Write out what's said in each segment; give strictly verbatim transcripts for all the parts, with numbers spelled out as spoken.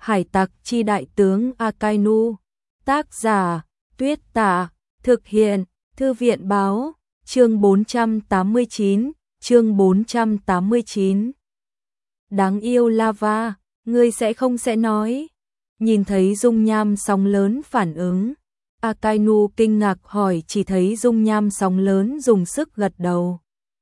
Hải tặc chi đại tướng Akainu. Tác giả, Tuyết Tạ. Thực hiện, Thư viện báo. Chương bốn trăm tám mươi chín, chương bốn trăm tám mươi chín. Đáng yêu Lava, ngươi sẽ không sẽ nói. Nhìn thấy dung nham sóng lớn phản ứng, Akainu kinh ngạc hỏi, chỉ thấy dung nham sóng lớn dùng sức gật đầu.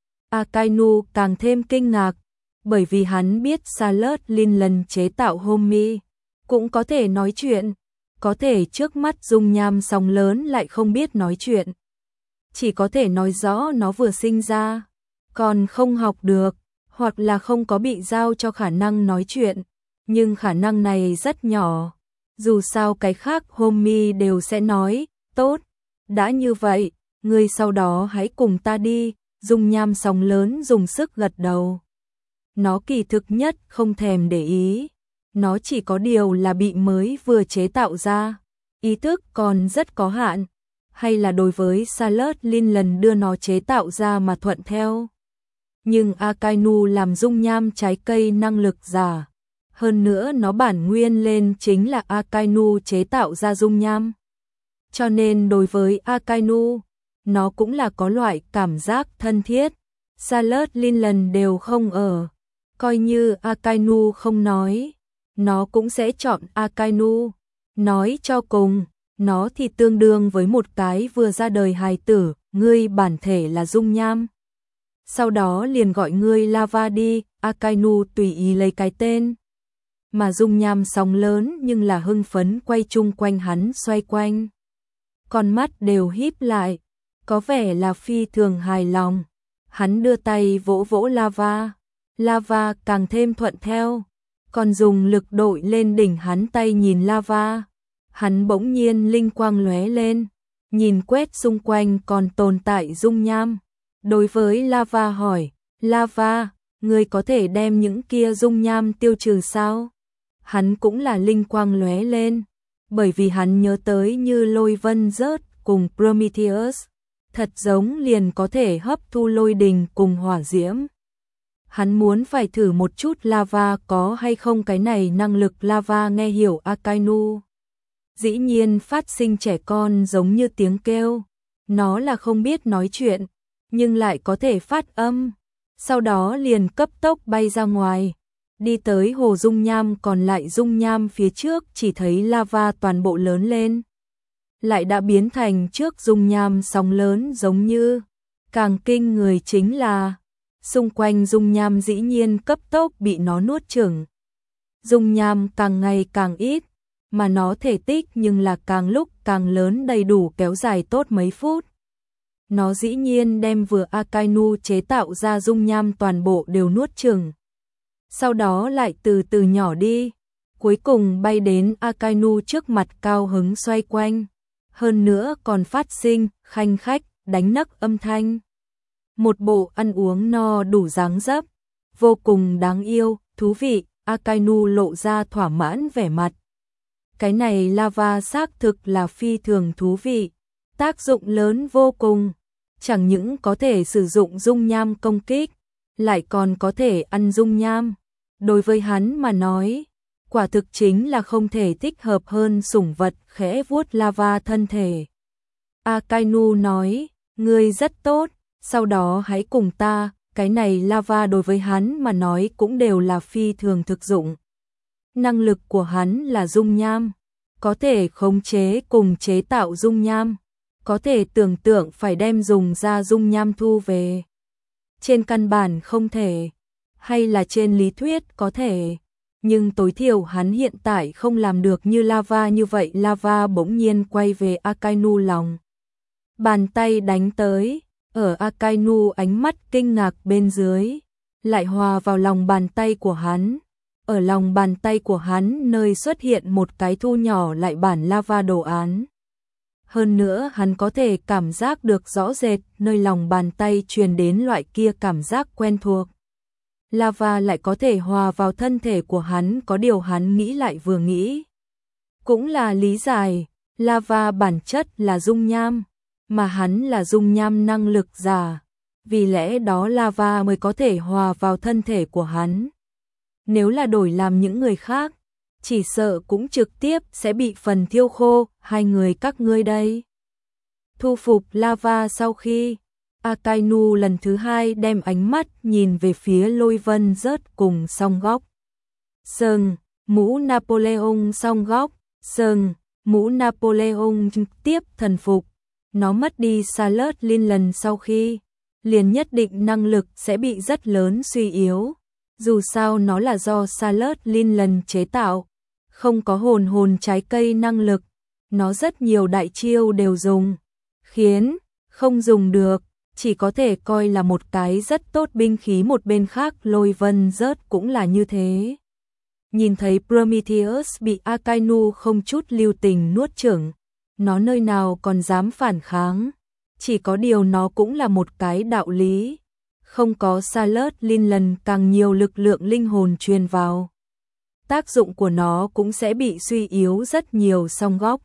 Akainu càng thêm kinh ngạc, bởi vì hắn biết Charlotte Lin lần chế tạo Homie cũng có thể nói chuyện, có thể trước mắt dung nham sóng lớn lại không biết nói chuyện. Chỉ có thể nói rõ nó vừa sinh ra, còn không học được, hoặc là không có bị giao cho khả năng nói chuyện, nhưng khả năng này rất nhỏ. Dù sao cái khác Homie đều sẽ nói, tốt, đã như vậy, ngươi sau đó hãy cùng ta đi. Dung nham sóng lớn dùng sức gật đầu. Nó kỳ thực nhất không thèm để ý. Nó chỉ có điều là bị mới vừa chế tạo ra. Ý thức còn rất có hạn. Hay là đối với Charlotte Lin lần đưa nó chế tạo ra mà thuận theo. Nhưng Akainu làm dung nham trái cây năng lực giả. Hơn nữa nó bản nguyên lên chính là Akainu chế tạo ra dung nham. Cho nên đối với Akainu, nó cũng là có loại cảm giác thân thiết. Charlotte Lin lần đều không ở. Coi như Akainu không nói, nó cũng sẽ chọn Akainu. Nói cho cùng, nó thì tương đương với một cái vừa ra đời hài tử, ngươi bản thể là dung nham. Sau đó liền gọi ngươi Lava đi, Akainu tùy ý lấy cái tên. Mà dung nham sóng lớn nhưng là hưng phấn quay chung quanh hắn xoay quanh. Con mắt đều híp lại, có vẻ là phi thường hài lòng. Hắn đưa tay vỗ vỗ Lava. Lava càng thêm thuận theo, còn dùng lực đội lên đỉnh hắn tay nhìn Lava. Hắn bỗng nhiên linh quang lóe lên, nhìn quét xung quanh còn tồn tại dung nham. Đối với Lava hỏi, Lava, ngươi có thể đem những kia dung nham tiêu trừ sao? Hắn cũng là linh quang lóe lên, bởi vì hắn nhớ tới như lôi vân rớt cùng Prometheus, thật giống liền có thể hấp thu lôi đình cùng hỏa diễm. Hắn muốn phải thử một chút Lava có hay không cái này năng lực. Lava nghe hiểu Akainu. Dĩ nhiên phát sinh trẻ con giống như tiếng kêu. Nó là không biết nói chuyện, nhưng lại có thể phát âm. Sau đó liền cấp tốc bay ra ngoài. Đi tới hồ dung nham, còn lại dung nham phía trước chỉ thấy Lava toàn bộ lớn lên. Lại đã biến thành trước dung nham sóng lớn giống như. Càng kinh người chính là xung quanh dung nham dĩ nhiên cấp tốc bị nó nuốt chửng. Dung nham càng ngày càng ít, mà nó thể tích nhưng là càng lúc càng lớn, đầy đủ kéo dài tốt mấy phút. Nó dĩ nhiên đem vừa Akainu chế tạo ra dung nham toàn bộ đều nuốt chửng. Sau đó lại từ từ nhỏ đi, cuối cùng bay đến Akainu trước mặt cao hứng xoay quanh. Hơn nữa còn phát sinh khanh khách, đánh nấc âm thanh. Một bộ ăn uống no đủ dáng dấp, vô cùng đáng yêu, thú vị. Akainu lộ ra thỏa mãn vẻ mặt. Cái này Lava xác thực là phi thường thú vị, tác dụng lớn vô cùng. Chẳng những có thể sử dụng dung nham công kích, lại còn có thể ăn dung nham. Đối với hắn mà nói, quả thực chính là không thể thích hợp hơn sủng vật khẽ vuốt Lava thân thể. Akainu nói, ngươi rất tốt, sau đó hãy cùng ta. Cái này Lava đối với hắn mà nói cũng đều là phi thường thực dụng. Năng lực của hắn là dung nham, có thể khống chế cùng chế tạo dung nham, có thể tưởng tượng phải đem dùng ra dung nham thu về. Trên căn bản không thể, hay là trên lý thuyết có thể, nhưng tối thiểu hắn hiện tại không làm được như Lava như vậy. Lava bỗng nhiên quay về Akainu lòng bàn tay đánh tới. Ở Akainu ánh mắt kinh ngạc bên dưới, lại hòa vào lòng bàn tay của hắn. Ở lòng bàn tay của hắn nơi xuất hiện một cái thu nhỏ lại bản Lava đồ án. Hơn nữa hắn có thể cảm giác được rõ rệt nơi lòng bàn tay truyền đến loại kia cảm giác quen thuộc. Lava lại có thể hòa vào thân thể của hắn, có điều hắn nghĩ lại vừa nghĩ. Cũng là lý giải, Lava bản chất là dung nham, mà hắn là dung nham năng lực giả, vì lẽ đó Lava mới có thể hòa vào thân thể của hắn. Nếu là đổi làm những người khác, chỉ sợ cũng trực tiếp sẽ bị phần thiêu khô, hai người các ngươi đây. Thu phục Lava sau khi, Akainu lần thứ hai đem ánh mắt nhìn về phía Lôi Vân rớt cùng song góc. Sừng, mũ Napoleon song góc, sừng, mũ Napoleon tiếp thần phục. Nó mất đi Salad Lin lần sau khi, liền nhất định năng lực sẽ bị rất lớn suy yếu. Dù sao nó là do Salad Lin lần chế tạo, không có hồn hồn trái cây năng lực, nó rất nhiều đại chiêu đều dùng, khiến không dùng được, chỉ có thể coi là một cái rất tốt binh khí. Một bên khác Lôi Vân rớt cũng là như thế. Nhìn thấy Prometheus bị Akainu không chút lưu tình nuốt chửng, nó nơi nào còn dám phản kháng, chỉ có điều nó cũng là một cái đạo lý, không có Salad Lin lần càng nhiều lực lượng linh hồn truyền vào, tác dụng của nó cũng sẽ bị suy yếu rất nhiều. Song góc,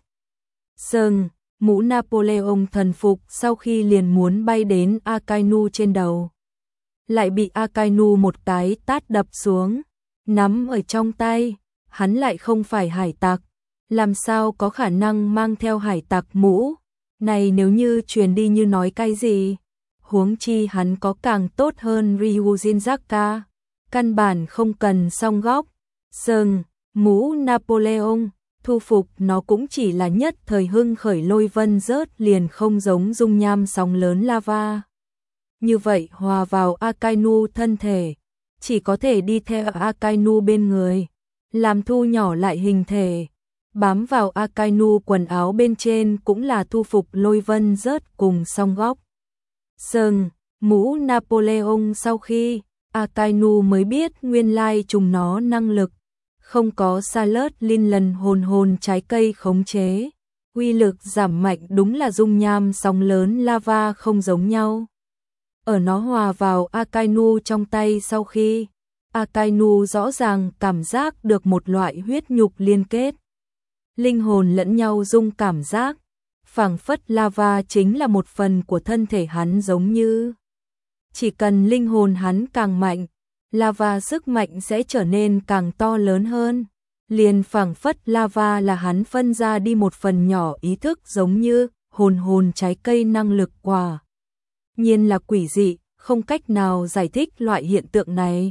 sừng, mũ Napoleon thần phục sau khi liền muốn bay đến Akainu trên đầu, lại bị Akainu một cái tát đập xuống, nắm ở trong tay. Hắn lại không phải hải tặc, làm sao có khả năng mang theo hải tặc mũ này, nếu như truyền đi như nói cái gì. Huống chi hắn có càng tốt hơn Ryujin Zaka, căn bản không cần song góc, sừng, mũ Napoleon. Thu phục nó cũng chỉ là nhất thời hưng khởi. Lôi Vân rớt liền không giống dung nham sóng lớn lava như vậy hòa vào Akainu thân thể, chỉ có thể đi theo Akainu bên người, làm thu nhỏ lại hình thể, bám vào Akainu quần áo bên trên. Cũng là thu phục Lôi Vân rớt cùng song góc, sừng, mũ Napoleon sau khi, Akainu mới biết nguyên lai chúng nó năng lực không có Salad Lin lần hồn hồn trái cây khống chế, uy lực giảm mạnh đúng là dung nham sóng lớn lava không giống nhau. Ở nó hòa vào Akainu trong tay sau khi, Akainu rõ ràng cảm giác được một loại huyết nhục liên kết, linh hồn lẫn nhau dung cảm giác, phảng phất lava chính là một phần của thân thể hắn, giống như chỉ cần linh hồn hắn càng mạnh, lava sức mạnh sẽ trở nên càng to lớn hơn, liền phảng phất lava là hắn phân ra đi một phần nhỏ ý thức, giống như hồn hồn trái cây năng lực. Quả nhiên là quỷ dị, không cách nào giải thích loại hiện tượng này.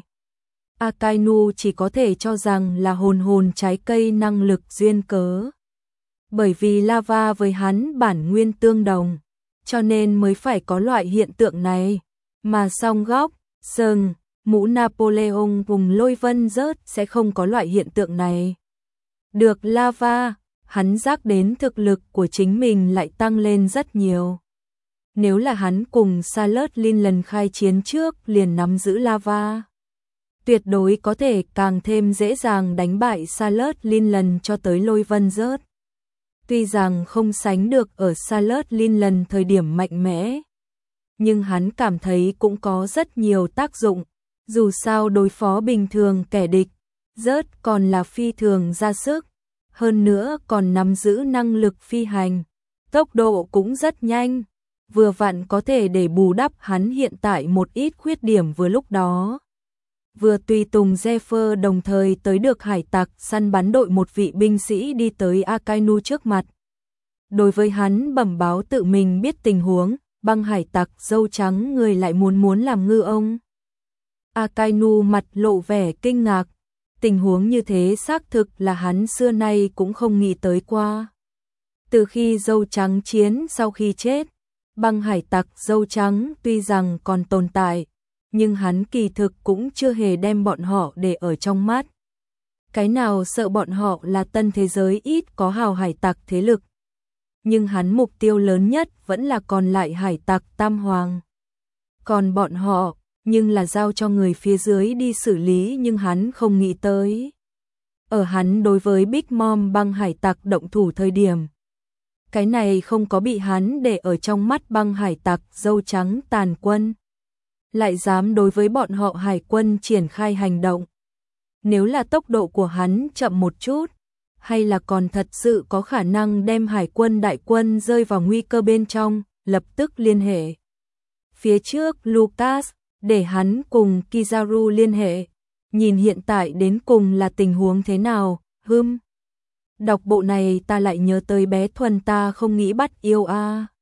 Akainu chỉ có thể cho rằng là hồn hồn trái cây năng lực duyên cớ, bởi vì lava với hắn bản nguyên tương đồng, cho nên mới phải có loại hiện tượng này. Mà song góc, sừng, mũ Napoleon cùng Lôi Vân rớt sẽ không có loại hiện tượng này. Được lava, hắn giác đến thực lực của chính mình lại tăng lên rất nhiều. Nếu là hắn cùng Salad Lin lần khai chiến trước liền nắm giữ lava, tuyệt đối có thể càng thêm dễ dàng đánh bại Salad Lin lần cho tới Lôi Vân rớt. Tuy rằng không sánh được ở Salad Lin lần thời điểm mạnh mẽ, nhưng hắn cảm thấy cũng có rất nhiều tác dụng. Dù sao đối phó bình thường kẻ địch, rớt còn là phi thường ra sức, hơn nữa còn nắm giữ năng lực phi hành, tốc độ cũng rất nhanh, vừa vặn có thể để bù đắp hắn hiện tại một ít khuyết điểm. Vừa lúc đó, vừa tùy tùng Zephyr đồng thời tới được hải tặc săn bắn đội, một vị binh sĩ đi tới Akainu trước mặt. Đối với hắn bẩm báo tự mình biết tình huống, băng hải tặc dâu trắng người lại muốn muốn làm ngư ông. Akainu mặt lộ vẻ kinh ngạc, tình huống như thế xác thực là hắn xưa nay cũng không nghĩ tới qua. Từ khi dâu trắng chiến sau khi chết, băng hải tặc dâu trắng tuy rằng còn tồn tại, nhưng hắn kỳ thực cũng chưa hề đem bọn họ để ở trong mắt. Cái nào sợ bọn họ là tân thế giới ít có hào hải tặc thế lực. Nhưng hắn mục tiêu lớn nhất vẫn là còn lại hải tặc Tam Hoàng. Còn bọn họ, nhưng là giao cho người phía dưới đi xử lý, nhưng hắn không nghĩ tới. Ở hắn đối với Big Mom băng hải tặc động thủ thời điểm, cái này không có bị hắn để ở trong mắt. Băng hải tặc dâu trắng tàn quân lại dám đối với bọn họ hải quân triển khai hành động. Nếu là tốc độ của hắn chậm một chút, hay là còn thật sự có khả năng đem hải quân đại quân rơi vào nguy cơ bên trong, lập tức liên hệ phía trước Lucas, để hắn cùng Kizaru liên hệ, nhìn hiện tại đến cùng là tình huống thế nào. Hưm, đọc bộ này ta lại nhớ tới bé Thuần ta không nghĩ bắt yêu a.